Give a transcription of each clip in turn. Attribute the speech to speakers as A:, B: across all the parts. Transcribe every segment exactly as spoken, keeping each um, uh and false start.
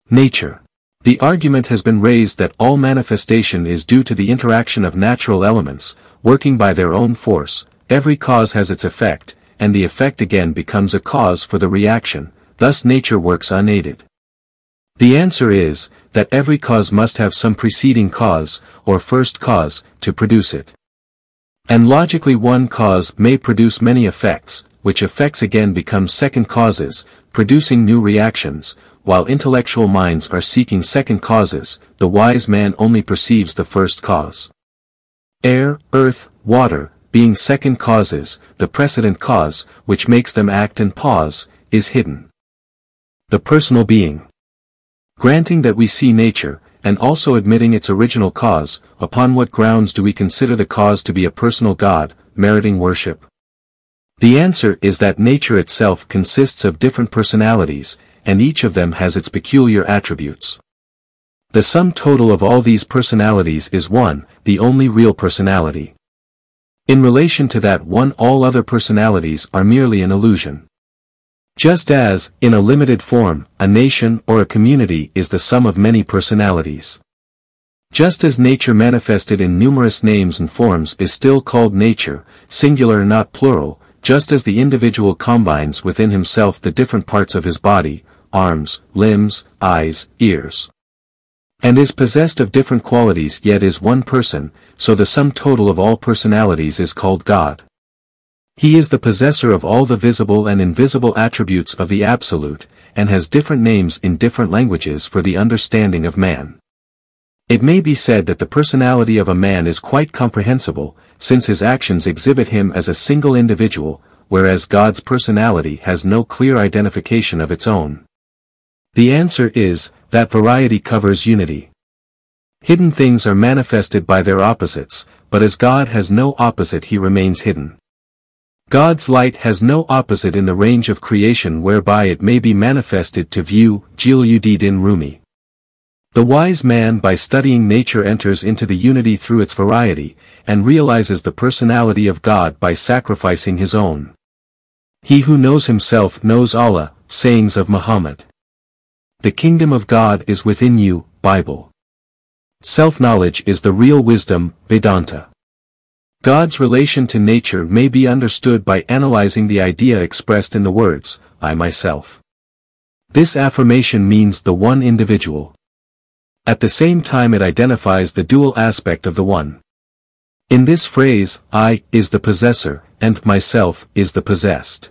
A: Nature. The argument has been raised that all manifestation is due to the interaction of natural elements, working by their own force. Every cause has its effect, and the effect again becomes a cause for the reaction, thus nature works unaided. The answer is, that every cause must have some preceding cause, or first cause, to produce it. And logically one cause may produce many effects, which effects again become second causes, producing new reactions. While intellectual minds are seeking second causes, the wise man only perceives the first cause. Air, earth, water, being second causes, the precedent cause, which makes them act and pause, is hidden. The personal being. Granting that we see nature, and also admitting its original cause, upon what grounds do we consider the cause to be a personal God, meriting worship? The answer is that nature itself consists of different personalities, and each of them has its peculiar attributes. The sum total of all these personalities is one, the only real personality. In relation to that one, all other personalities are merely an illusion. Just as, in a limited form, a nation or a community is the sum of many personalities. Just as nature manifested in numerous names and forms is still called nature, singular not plural, just as the individual combines within himself the different parts of his body, arms, limbs, eyes, ears, and is possessed of different qualities yet is one person, so the sum total of all personalities is called God. He is the possessor of all the visible and invisible attributes of the Absolute, and has different names in different languages for the understanding of man. It may be said that the personality of a man is quite comprehensible, since his actions exhibit him as a single individual, whereas God's personality has no clear identification of its own. The answer is, that variety covers unity. Hidden things are manifested by their opposites, but as God has no opposite he remains hidden. God's light has no opposite in the range of creation whereby it may be manifested to view. Jalaluddin Rumi. The wise man by studying nature enters into the unity through its variety, and realizes the personality of God by sacrificing his own. He who knows himself knows Allah, sayings of Muhammad. The kingdom of God is within you, Bible. Self-knowledge is the real wisdom, Vedanta. God's relation to nature may be understood by analyzing the idea expressed in the words, I myself. This affirmation means the one individual. At the same time it identifies the dual aspect of the one. In this phrase, I is the possessor, and myself is the possessed.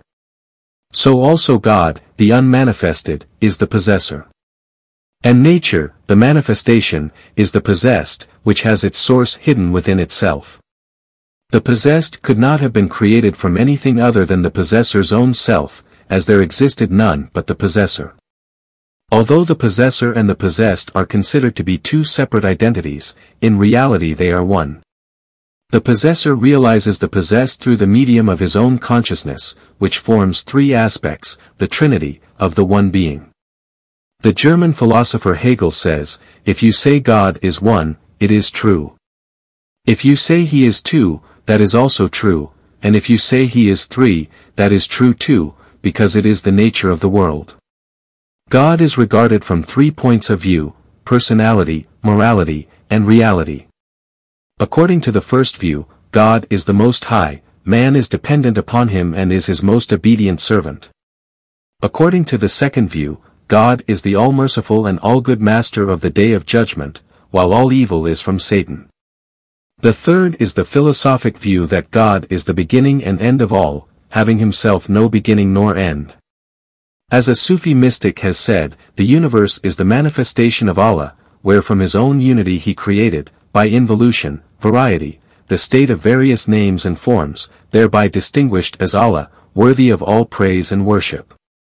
A: So also God, the unmanifested, is the possessor. And nature, the manifestation, is the possessed, which has its source hidden within itself. The possessed could not have been created from anything other than the possessor's own self, as there existed none but the possessor. Although the possessor and the possessed are considered to be two separate identities, in reality they are one. The possessor realizes the possessed through the medium of his own consciousness, which forms three aspects, the trinity, of the one being. The German philosopher Hegel says, if you say God is one, it is true. If you say he is two, that is also true, and if you say he is three, that is true too, because it is the nature of the world. God is regarded from three points of view, personality, morality, and reality. According to the first view, God is the Most High, man is dependent upon him and is his most obedient servant. According to the second view, God is the all-merciful and all-good master of the day of judgment, while all evil is from Satan. The third is the philosophic view that God is the beginning and end of all, having himself no beginning nor end. As a Sufi mystic has said, the universe is the manifestation of Allah, where from his own unity he created, by involution, variety, the state of various names and forms, thereby distinguished as Allah, worthy of all praise and worship.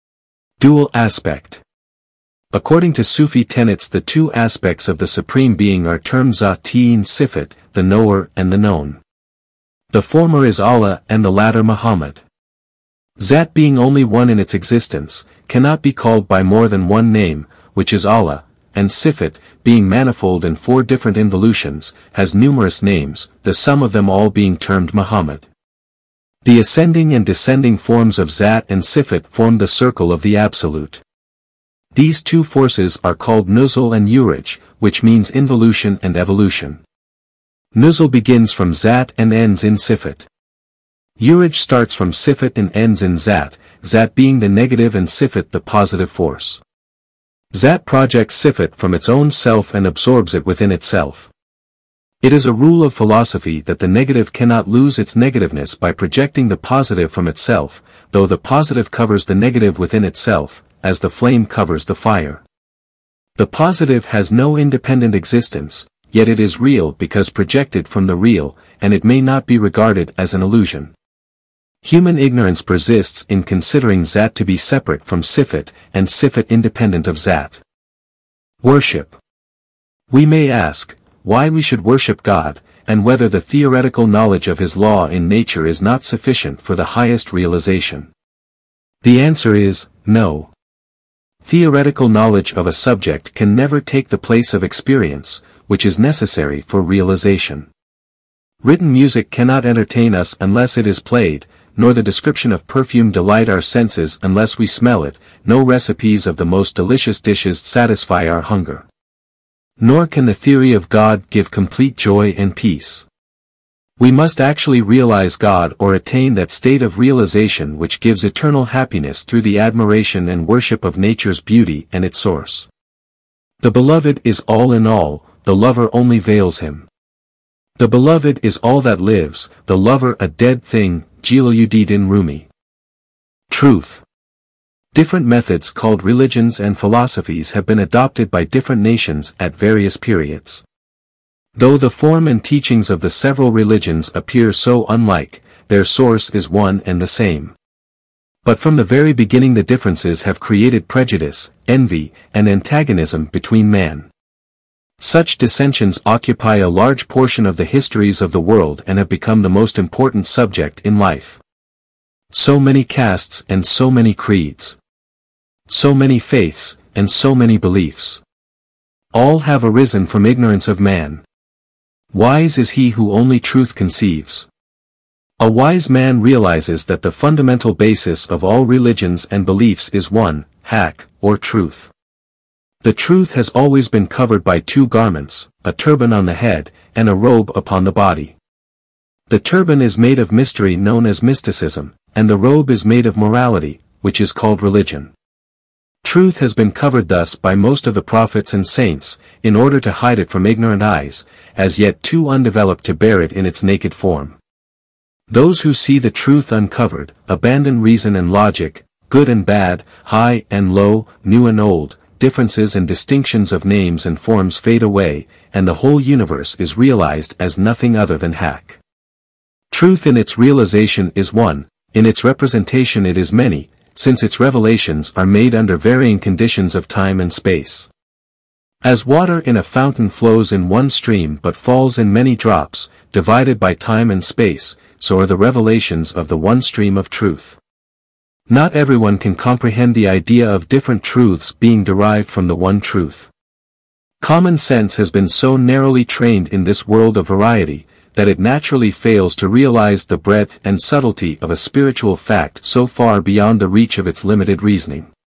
A: Dual aspect. According to Sufi tenets the two aspects of the Supreme Being are termed Zat and Sifat, the knower and the known. The former is Allah and the latter Muhammad. Zat being only one in its existence, cannot be called by more than one name, which is Allah, and Sifat, being manifold in four different involutions, has numerous names, the sum of them all being termed Muhammad. The ascending and descending forms of Zat and Sifat form the circle of the Absolute. These two forces are called Nuzul and Uraj, which means involution and evolution. Nuzul begins from Zat and ends in Sifat. Uraj starts from Sifat and ends in Zat, Zat being the negative and Sifat the positive force. Zat projects Sifat from its own self and absorbs it within itself. It is a rule of philosophy that the negative cannot lose its negativeness by projecting the positive from itself, though the positive covers the negative within itself, as the flame covers the fire. The positive has no independent existence, yet it is real because projected from the real, and it may not be regarded as an illusion. Human ignorance persists in considering Zat to be separate from Sifat and Sifat independent of Zat. Worship. We may ask, why we should worship God, and whether the theoretical knowledge of His law in nature is not sufficient for the highest realization. The answer is, no. Theoretical knowledge of a subject can never take the place of experience, which is necessary for realization. Written music cannot entertain us unless it is played, nor the description of perfume delight our senses unless we smell it, no recipes of the most delicious dishes satisfy our hunger. Nor can the theory of God give complete joy and peace. We must actually realize God or attain that state of realization which gives eternal happiness through the admiration and worship of nature's beauty and its source. The beloved is all in all, the lover only veils him. The beloved is all that lives, the lover a dead thing, Jalaluddin Rumi. Truth. Different methods called religions and philosophies have been adopted by different nations at various periods. Though the form and teachings of the several religions appear so unlike, their source is one and the same. But from the very beginning the differences have created prejudice, envy, and antagonism between man. Such dissensions occupy a large portion of the histories of the world and have become the most important subject in life. So many castes and so many creeds. So many faiths, and so many beliefs. All have arisen from ignorance of man. Wise is he who only truth conceives. A wise man realizes that the fundamental basis of all religions and beliefs is one, haq, or truth. The truth has always been covered by two garments, a turban on the head, and a robe upon the body. The turban is made of mystery known as mysticism, and the robe is made of morality, which is called religion. Truth has been covered thus by most of the prophets and saints, in order to hide it from ignorant eyes, as yet too undeveloped to bear it in its naked form. Those who see the truth uncovered, abandon reason and logic, good and bad, high and low, new and old, differences and distinctions of names and forms fade away, and the whole universe is realized as nothing other than haq. Truth in its realization is one, in its representation it is many, since its revelations are made under varying conditions of time and space. As water in a fountain flows in one stream but falls in many drops, divided by time and space, so are the revelations of the one stream of truth. Not everyone can comprehend the idea of different truths being derived from the one truth. Common sense has been so narrowly trained in this world of variety, that it naturally fails to realize the breadth and subtlety of a spiritual fact so far beyond the reach of its limited reasoning.